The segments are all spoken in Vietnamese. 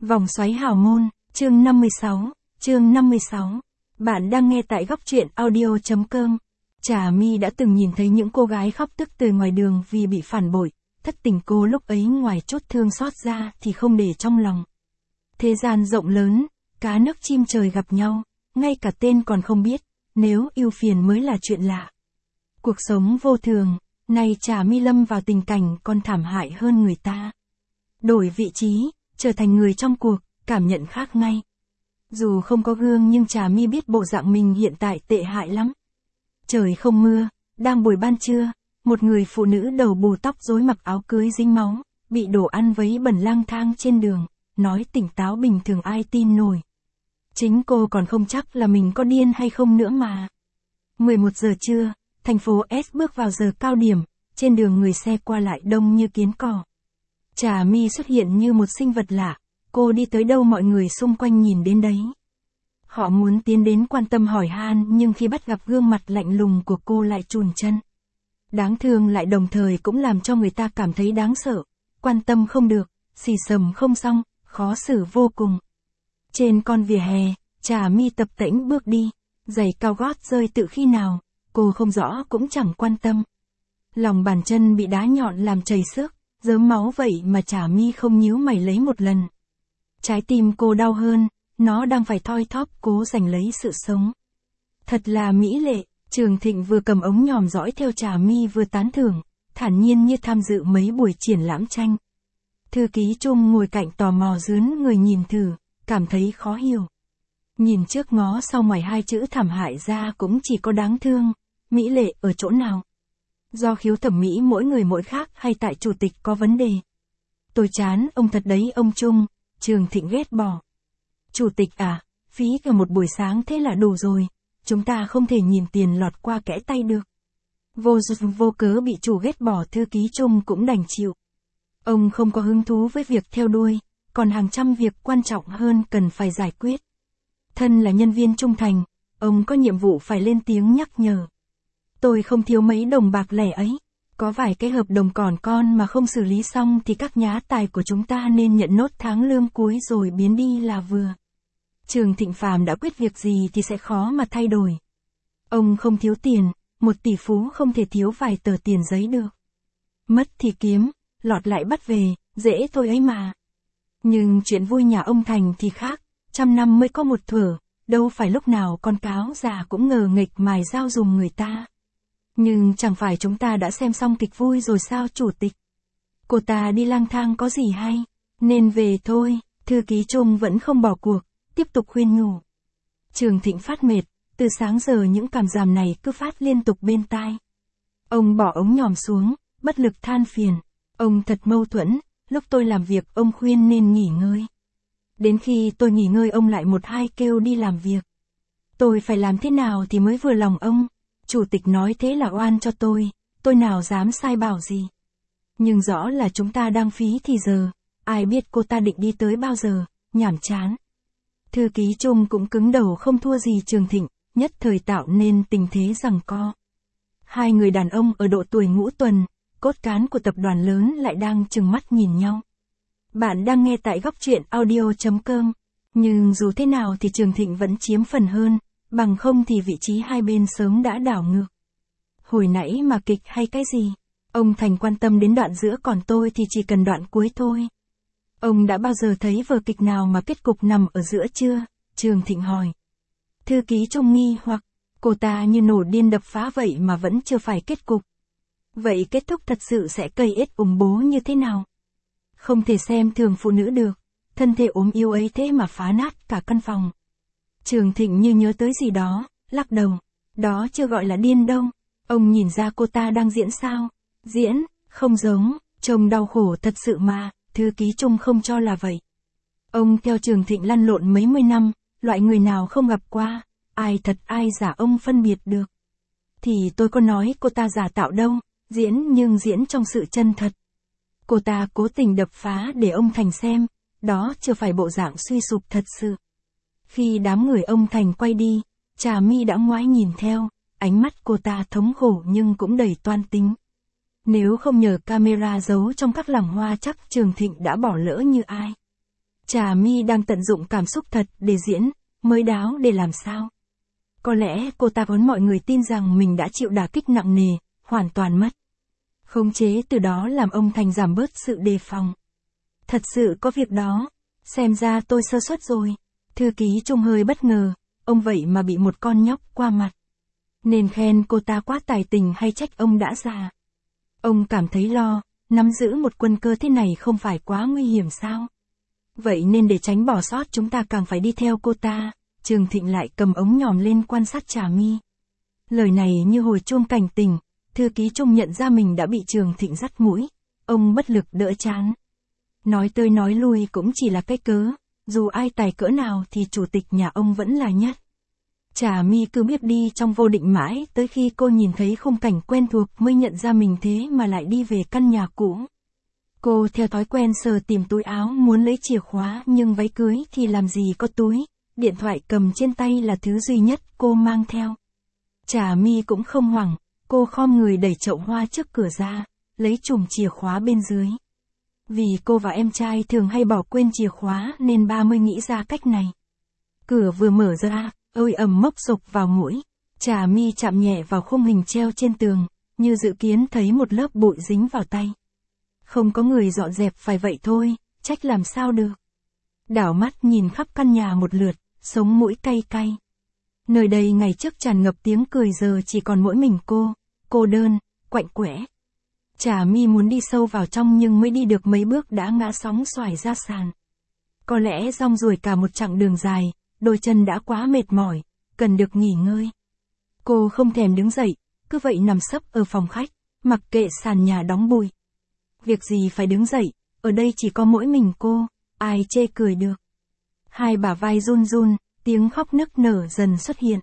Vòng xoáy hào môn, chương 56. Bạn đang nghe tại góc truyện audio.com. Trà My đã từng nhìn thấy những cô gái khóc tức tưởi ngoài đường vì bị phản bội, thất tình cô lúc ấy ngoài chốt thương xót ra thì không để trong lòng. Thế gian rộng lớn, cá nước chim trời gặp nhau, ngay cả tên còn không biết, nếu ưu phiền mới là chuyện lạ. Cuộc sống vô thường, nay Trà My lâm vào tình cảnh còn thảm hại hơn người ta. Đổi vị trí, trở thành người trong cuộc, cảm nhận khác ngay. Dù không có gương nhưng Trà My biết bộ dạng mình hiện tại tệ hại lắm. Trời không mưa, đang buổi ban trưa, một người phụ nữ đầu bù tóc rối mặc áo cưới dính máu, bị đồ ăn vấy bẩn lang thang trên đường, nói tỉnh táo bình thường ai tin nổi. Chính cô còn không chắc là mình có điên hay không nữa mà. 11 giờ trưa, thành phố S bước vào giờ cao điểm, trên đường người xe qua lại đông như kiến cò. Trà My xuất hiện như một sinh vật lạ, cô đi tới đâu mọi người xung quanh nhìn đến đấy. Họ muốn tiến đến quan tâm hỏi han nhưng khi bắt gặp gương mặt lạnh lùng của cô lại chùn chân. Đáng thương lại đồng thời cũng làm cho người ta cảm thấy đáng sợ, quan tâm không được, xì xầm không xong, khó xử vô cùng. Trên con vỉa hè, Trà My tập tễnh bước đi, giày cao gót rơi tự khi nào, cô không rõ cũng chẳng quan tâm. Lòng bàn chân bị đá nhọn làm chảy xước, rớm máu vậy mà Trà My không nhíu mày lấy một lần. Trái tim cô đau hơn, nó đang phải thoi thóp cố giành lấy sự sống. Thật là mỹ lệ, Trường Thịnh vừa cầm ống nhòm dõi theo Trà My vừa tán thưởng, thản nhiên như tham dự mấy buổi triển lãm tranh. Thư ký Trung ngồi cạnh tò mò dướn người nhìn thử, cảm thấy khó hiểu. Nhìn trước ngó sau ngoài hai chữ thảm hại ra cũng chỉ có đáng thương, mỹ lệ ở chỗ nào? Do khiếu thẩm mỹ mỗi người mỗi khác hay tại chủ tịch có vấn đề? Tôi chán ông thật đấy ông Trung, Trường Thịnh ghét bỏ. Chủ tịch à, phí cả một buổi sáng thế là đủ rồi, chúng ta không thể nhìn tiền lọt qua kẽ tay được. Vô cớ bị chủ ghét bỏ thư ký Trung cũng đành chịu. Ông không có hứng thú với việc theo đuôi, còn hàng trăm việc quan trọng hơn cần phải giải quyết. Thân là nhân viên trung thành, ông có nhiệm vụ phải lên tiếng nhắc nhở. Tôi không thiếu mấy đồng bạc lẻ ấy, có vài cái hợp đồng còn con mà không xử lý xong thì các nhá tài của chúng ta nên nhận nốt tháng lương cuối rồi biến đi là vừa. Trường Thịnh Phàm đã quyết việc gì thì sẽ khó mà thay đổi. Ông không thiếu tiền, một tỷ phú không thể thiếu vài tờ tiền giấy được. Mất thì kiếm, lọt lại bắt về, dễ thôi ấy mà. Nhưng chuyện vui nhà ông Thành thì khác, 100 năm mới có một thuở, đâu phải lúc nào con cáo già cũng ngờ nghịch mài dao dùng người ta. Nhưng chẳng phải chúng ta đã xem xong kịch vui rồi sao chủ tịch? Cô ta đi lang thang có gì hay, nên về thôi, thư ký Trung vẫn không bỏ cuộc, tiếp tục khuyên nhủ. Trường Thịnh phát mệt, từ sáng giờ những cảm giảm này cứ phát liên tục bên tai. Ông bỏ ống nhòm xuống, bất lực than phiền, ông thật mâu thuẫn, lúc tôi làm việc ông khuyên nên nghỉ ngơi. Đến khi tôi nghỉ ngơi ông lại một hai kêu đi làm việc. Tôi phải làm thế nào thì mới vừa lòng ông? Chủ tịch nói thế là oan cho tôi nào dám sai bảo gì. Nhưng rõ là chúng ta đang phí thì giờ, ai biết cô ta định đi tới bao giờ, nhảm chán. Thư ký Trung cũng cứng đầu không thua gì Trường Thịnh, nhất thời tạo nên tình thế giằng co. Hai người đàn ông ở độ tuổi ngũ tuần, cốt cán của tập đoàn lớn lại đang trừng mắt nhìn nhau. Bạn đang nghe tại góc truyện audio.com, nhưng dù thế nào thì Trường Thịnh vẫn chiếm phần hơn, bằng không thì vị trí hai bên sớm đã đảo ngược. Hồi nãy mà kịch hay cái gì? Ông Thành quan tâm đến đoạn giữa còn tôi thì chỉ cần đoạn cuối thôi. Ông đã bao giờ thấy vở kịch nào mà kết cục nằm ở giữa chưa? Trường Thịnh hỏi. Thư ký Trung nghi hoặc, cô ta như nổ điên đập phá vậy mà vẫn chưa phải kết cục. Vậy kết thúc thật sự sẽ cây ết ủng bố như thế nào? Không thể xem thường phụ nữ được, thân thể ốm yếu ấy thế mà phá nát cả căn phòng. Trường Thịnh như nhớ tới gì đó, lắc đầu. Đó chưa gọi là điên đâu. Ông nhìn ra cô ta đang diễn sao? Diễn, không giống, trông đau khổ thật sự mà, thư ký Trung không cho là vậy. Ông theo Trường Thịnh lăn lộn mấy mươi năm, loại người nào không gặp qua, ai thật ai giả ông phân biệt được. Thì tôi có nói cô ta giả tạo đâu, diễn nhưng diễn trong sự chân thật. Cô ta cố tình đập phá để ông Thành xem, đó chưa phải bộ dạng suy sụp thật sự. Khi đám người ông Thành quay đi, Trà My đã ngoái nhìn theo, ánh mắt cô ta thống khổ nhưng cũng đầy toan tính. Nếu không nhờ camera giấu trong các làng hoa chắc Trường Thịnh đã bỏ lỡ như ai. Trà My đang tận dụng cảm xúc thật để diễn, mới đáo để làm sao. Có lẽ cô ta muốn mọi người tin rằng mình đã chịu đả kích nặng nề, hoàn toàn mất khống chế, từ đó làm ông Thành giảm bớt sự đề phòng. Thật sự có việc đó, xem ra tôi sơ suất rồi. Thư ký Trung hơi bất ngờ, ông vậy mà bị một con nhóc qua mặt. Nên khen cô ta quá tài tình hay trách ông đã già? Ông cảm thấy lo, nắm giữ một quân cơ thế này không phải quá nguy hiểm sao? Vậy nên để tránh bỏ sót chúng ta càng phải đi theo cô ta. Trường Thịnh lại cầm ống nhòm lên quan sát Trà My. Lời này như hồi chuông cảnh tỉnh, thư ký Trung nhận ra mình đã bị Trường Thịnh dắt mũi. Ông bất lực đỡ chán. Nói tới nói lui cũng chỉ là cái cớ, dù ai tài cỡ nào thì chủ tịch nhà ông vẫn là nhất. Trà My cứ miếp đi trong vô định mãi tới khi cô nhìn thấy khung cảnh quen thuộc mới nhận ra mình thế mà lại đi về căn nhà cũ. Cô theo thói quen sờ tìm túi áo muốn lấy chìa khóa, nhưng váy cưới thì làm gì có túi, điện thoại cầm trên tay là thứ duy nhất cô mang theo. Trà My cũng không hoảng, cô khom người đẩy chậu hoa trước cửa ra, lấy chùm chìa khóa bên dưới. Vì cô và em trai thường hay bỏ quên chìa khóa nên ba mới nghĩ ra cách này. Cửa vừa mở ra, ôi ầm mốc sộc vào mũi. Trà My chạm nhẹ vào khung hình treo trên tường, như dự kiến thấy một lớp bụi dính vào tay. Không có người dọn dẹp phải vậy thôi, trách làm sao được. Đảo mắt nhìn khắp căn nhà một lượt, sống mũi cay cay. Nơi đây ngày trước tràn ngập tiếng cười, giờ chỉ còn mỗi mình cô đơn, quạnh quẽ. Trà My muốn đi sâu vào trong nhưng mới đi được mấy bước đã ngã sóng xoài ra sàn. Có lẽ rong ruổi cả một chặng đường dài, đôi chân đã quá mệt mỏi, cần được nghỉ ngơi. Cô không thèm đứng dậy, cứ vậy nằm sấp ở phòng khách, mặc kệ sàn nhà đóng bụi. Việc gì phải đứng dậy, ở đây chỉ có mỗi mình cô, ai chê cười được. Hai bả vai run run, tiếng khóc nức nở dần xuất hiện.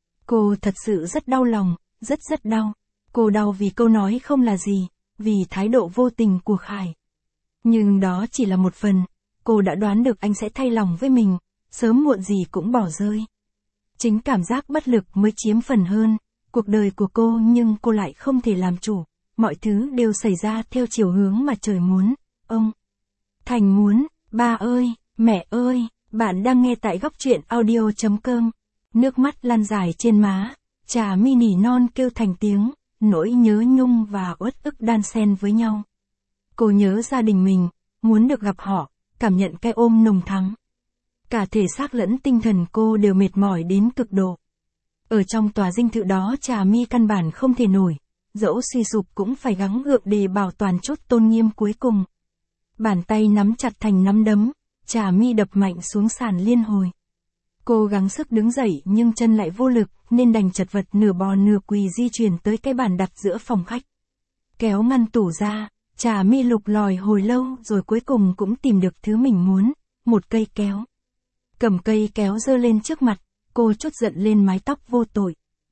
Cô thật sự rất đau lòng, rất đau. Cô đau vì câu nói không là gì, vì thái độ vô tình của Khải. Nhưng đó chỉ là một phần, cô đã đoán được anh sẽ thay lòng với mình, sớm muộn gì cũng bỏ rơi. Chính cảm giác bất lực mới chiếm phần hơn, cuộc đời của cô, nhưng cô lại không thể làm chủ. Mọi thứ đều xảy ra theo chiều hướng mà trời muốn, ông Thành muốn. Ba ơi, mẹ ơi, bạn đang nghe tại góc truyện audio.com. Nước mắt lan dài trên má, Trà My nỉ non kêu thành tiếng, nỗi nhớ nhung và uất ức đan xen với nhau. Cô nhớ gia đình mình, muốn được gặp họ, cảm nhận cái ôm nồng thắm. Cả thể xác lẫn tinh thần cô đều mệt mỏi đến cực độ. Ở trong tòa dinh thự đó Trà My căn bản không thể nổi, dẫu suy sụp cũng phải gắng gượng để bảo toàn chút tôn nghiêm cuối cùng. Bàn tay nắm chặt thành nắm đấm, Trà My đập mạnh xuống sàn liên hồi. Cô gắng sức đứng dậy nhưng chân lại vô lực, nên đành chật vật nửa bò nửa quỳ di chuyển tới cái bàn đặt giữa phòng khách. Kéo ngăn tủ ra, Trà My lục lòi hồi lâu rồi cuối cùng cũng tìm được thứ mình muốn, một cây kéo. Cầm cây kéo giơ lên trước mặt, cô trút giận lên mái tóc vô tội.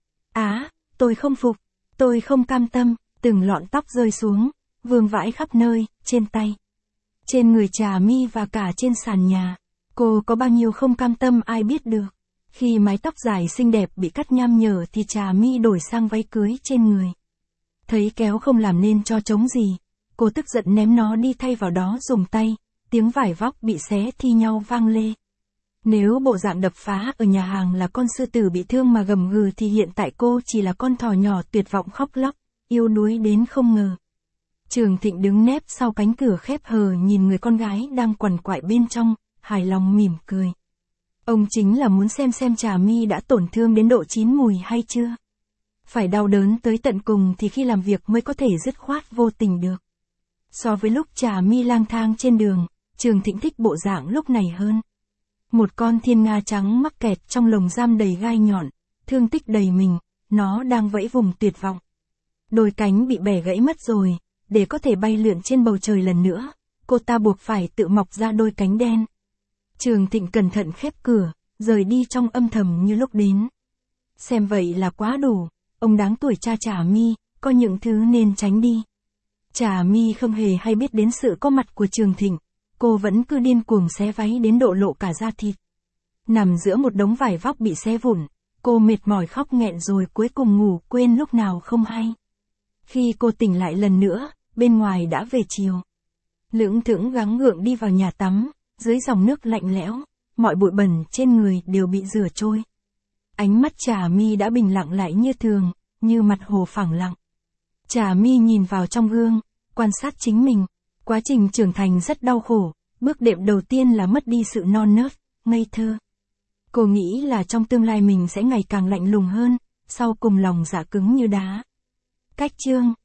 Tôi không phục, tôi không cam tâm, từng lọn tóc rơi xuống, vương vãi khắp nơi, trên tay, trên người Trà My và cả trên sàn nhà. Cô có bao nhiêu không cam tâm ai biết được. Khi mái tóc dài xinh đẹp bị cắt nham nhở thì Trà My đổi sang váy cưới trên người. Thấy kéo không làm nên cho trống gì, cô tức giận ném nó đi thay vào đó dùng tay, tiếng vải vóc bị xé thi nhau vang lê. Nếu bộ dạng đập phá ở nhà hàng là con sư tử bị thương mà gầm gừ thì hiện tại cô chỉ là con thỏ nhỏ tuyệt vọng khóc lóc, yếu đuối đến không ngờ. Trường Thịnh đứng nép sau cánh cửa khép hờ nhìn người con gái đang quằn quại bên trong, hài lòng mỉm cười. Ông chính là muốn xem Trà My đã tổn thương đến độ chín mùi hay chưa. Phải đau đớn tới tận cùng thì khi làm việc mới có thể dứt khoát vô tình được. So với lúc Trà My lang thang trên đường, Trường Thịnh thích bộ dạng lúc này hơn. Một con thiên nga trắng mắc kẹt trong lồng giam đầy gai nhọn, thương tích đầy mình, nó đang vẫy vùng tuyệt vọng. Đôi cánh bị bẻ gãy mất rồi, để có thể bay lượn trên bầu trời lần nữa, cô ta buộc phải tự mọc ra đôi cánh đen. Trường Thịnh cẩn thận khép cửa, rời đi trong âm thầm như lúc đến. Xem vậy là quá đủ, ông đáng tuổi cha Trà My, có những thứ nên tránh đi. Trà My không hề hay biết đến sự có mặt của Trường Thịnh, cô vẫn cứ điên cuồng xé váy đến độ lộ cả da thịt. Nằm giữa một đống vải vóc bị xé vụn, cô mệt mỏi khóc nghẹn rồi cuối cùng ngủ quên lúc nào không hay. Khi cô tỉnh lại lần nữa, bên ngoài đã về chiều. Lững thững gắng gượng đi vào nhà tắm, dưới dòng nước lạnh lẽo, mọi bụi bẩn trên người đều bị rửa trôi. Ánh mắt Trà My đã bình lặng lại như thường, như mặt hồ phẳng lặng. Trà My nhìn vào trong gương, quan sát chính mình. Quá trình trưởng thành rất đau khổ, bước đệm đầu tiên là mất đi sự non nớt, ngây thơ. Cô nghĩ là trong tương lai mình sẽ ngày càng lạnh lùng hơn, sau cùng lòng dạ cứng như đá. Cách chương